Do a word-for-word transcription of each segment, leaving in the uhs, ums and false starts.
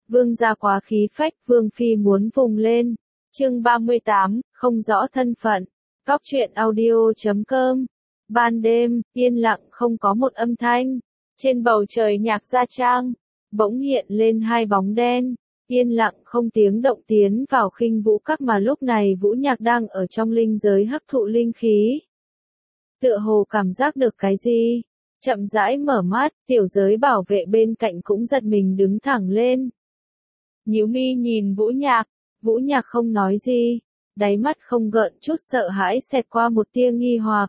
Vương gia quá khí phách, Vương phi muốn vùng lên. Chương ba mươi tám, không rõ thân phận. Cóc truyện audio chấm com. Ban đêm, yên lặng không có một âm thanh. Trên bầu trời nhạc gia trang, bỗng hiện lên hai bóng đen, yên lặng không tiếng động tiến vào Khinh Vũ Các mà lúc này Vũ Nhạc đang ở trong linh giới hấp thụ linh khí. Tựa hồ cảm giác được cái gì, chậm rãi mở mắt, tiểu giới bảo vệ bên cạnh cũng giật mình đứng thẳng lên. Nhíu mi nhìn Vũ Nhạc, Vũ Nhạc không nói gì, đáy mắt không gợn chút sợ hãi xẹt qua một tia nghi hoặc.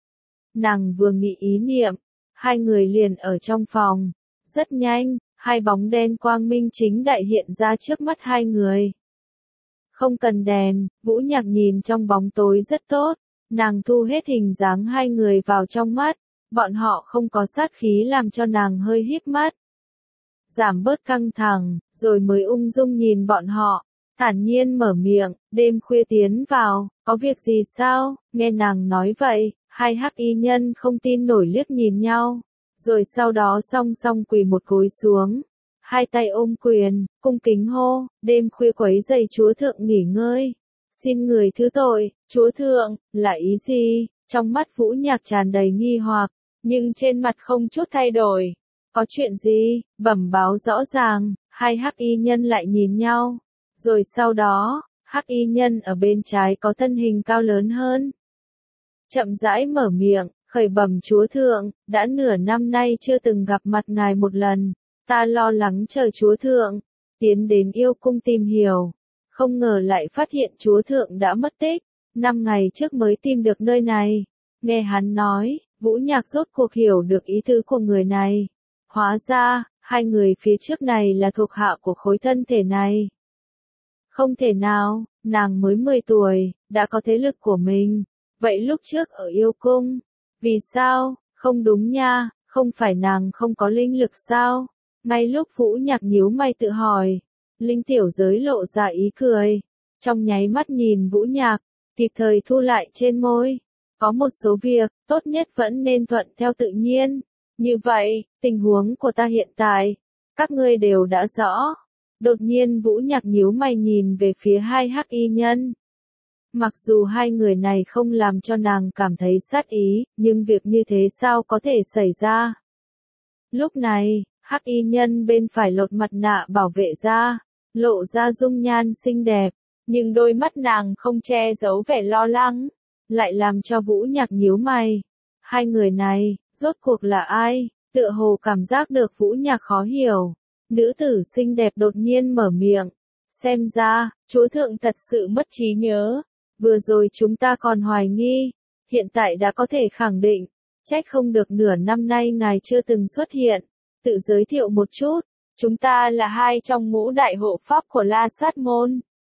Nàng vừa nghĩ ý niệm, hai người liền ở trong phòng, rất nhanh, hai bóng đen quang minh chính đại hiện ra trước mắt hai người. Không cần đèn, Vũ Nhạc nhìn trong bóng tối rất tốt, nàng thu hết hình dáng hai người vào trong mắt, bọn họ không có sát khí làm cho nàng hơi híp mắt. Giảm bớt căng thẳng, rồi mới ung dung nhìn bọn họ, thản nhiên mở miệng, đêm khuya tiến vào, có việc gì sao, nghe nàng nói vậy, hai hắc y nhân không tin nổi liếc nhìn nhau, rồi sau đó song song quỳ một gối xuống, hai tay ôm quyền, cung kính hô, đêm khuya quấy rầy chúa thượng nghỉ ngơi, xin người thứ tội, chúa thượng, là ý gì, trong mắt Vũ Nhạc tràn đầy nghi hoặc, nhưng trên mặt không chút thay đổi. Có chuyện gì, bẩm báo rõ ràng, hai hắc y nhân lại nhìn nhau. Rồi sau đó, hắc y nhân ở bên trái có thân hình cao lớn hơn. Chậm rãi mở miệng, khởi bẩm chúa thượng, đã nửa năm nay chưa từng gặp mặt ngài một lần. Ta lo lắng chờ chúa thượng, tiến đến yêu cung tìm hiểu. Không ngờ lại phát hiện chúa thượng đã mất tích, năm ngày trước mới tìm được nơi này. Nghe hắn nói, Vũ Nhạc rốt cuộc hiểu được ý tứ của người này. Hóa ra, hai người phía trước này là thuộc hạ của khối thân thể này. Không thể nào, nàng mới mười tuổi, đã có thế lực của mình. Vậy lúc trước ở yêu cung, vì sao, không đúng nha, không phải nàng không có linh lực sao? Ngay lúc Vũ Nhạc nhíu mày tự hỏi, linh tiểu giới lộ ra ý cười. Trong nháy mắt nhìn Vũ Nhạc, kịp thời thu lại trên môi. Có một số việc, tốt nhất vẫn nên thuận theo tự nhiên. Như vậy, tình huống của ta hiện tại, các ngươi đều đã rõ. Đột nhiên Vũ Nhạc nhíu mày nhìn về phía hai hắc y nhân. Mặc dù hai người này không làm cho nàng cảm thấy sát ý, nhưng việc như thế sao có thể xảy ra? Lúc này, hắc y nhân bên phải lột mặt nạ bảo vệ ra, lộ ra dung nhan xinh đẹp, nhưng đôi mắt nàng không che giấu vẻ lo lắng, lại làm cho Vũ Nhạc nhíu mày. Hai người này, rốt cuộc là ai? Tựa hồ cảm giác được Vũ Nhạc khó hiểu. Nữ tử xinh đẹp đột nhiên mở miệng. Xem ra, chúa thượng thật sự mất trí nhớ. Vừa rồi chúng ta còn hoài nghi. Hiện tại đã có thể khẳng định. Trách không được nửa năm nay ngài chưa từng xuất hiện. Tự giới thiệu một chút. Chúng ta là hai trong ngũ đại hộ pháp của La Sát Môn.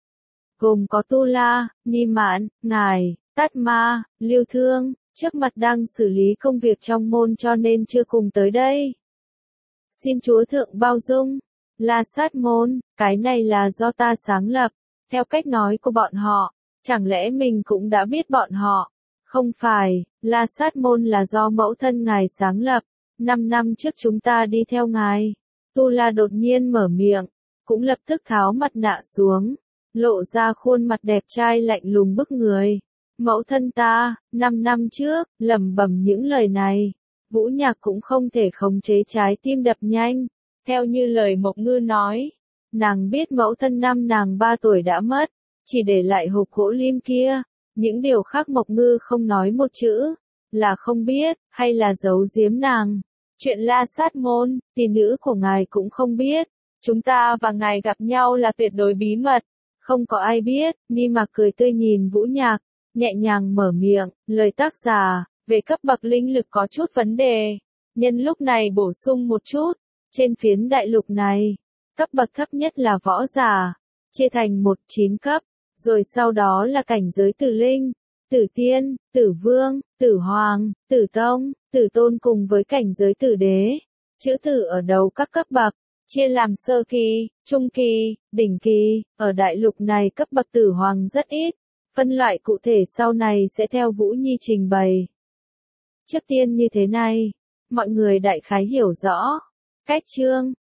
Gồm có Tu La, Ni Mạn, ngài, Tát Ma, Lưu Thương. Trước mặt đang xử lý công việc trong môn cho nên chưa cùng tới đây. Xin chúa thượng bao dung. La Sát Môn, cái này là do ta sáng lập. Theo cách nói của bọn họ, chẳng lẽ mình cũng đã biết bọn họ? Không phải, La Sát Môn là do mẫu thân ngài sáng lập. Năm năm trước chúng ta đi theo ngài. Tu La đột nhiên mở miệng, cũng lập tức tháo mặt nạ xuống, lộ ra khuôn mặt đẹp trai lạnh lùng bức người. Mẫu thân ta, năm năm trước, lẩm bẩm những lời này. Vũ Nhạc cũng không thể khống chế trái tim đập nhanh. Theo như lời Mộc Ngư nói, nàng biết mẫu thân năm nàng ba tuổi đã mất, chỉ để lại hộp gỗ lim kia. Những điều khác Mộc Ngư không nói một chữ, là không biết, hay là giấu giếm nàng. Chuyện La Sát Môn, tỷ nữ của ngài cũng không biết. Chúng ta và ngài gặp nhau là tuyệt đối bí mật. Không có ai biết. Ni Mạc cười tươi nhìn Vũ Nhạc, nhẹ nhàng mở miệng, lời tác giả, về cấp bậc linh lực có chút vấn đề. Nhân lúc này bổ sung một chút, trên phiến đại lục này, cấp bậc thấp nhất là võ giả, chia thành một chín cấp, rồi sau đó là cảnh giới tử linh, tử tiên, tử vương, tử hoàng, tử tông, tử tôn cùng với cảnh giới tử đế. Chữ tử ở đầu các cấp bậc, chia làm sơ kỳ, trung kỳ, đỉnh kỳ, ở đại lục này cấp bậc tử hoàng rất ít. Phân loại cụ thể sau này sẽ theo Vũ Nhi trình bày. Trước tiên như thế này, mọi người đại khái hiểu rõ. Cách chương,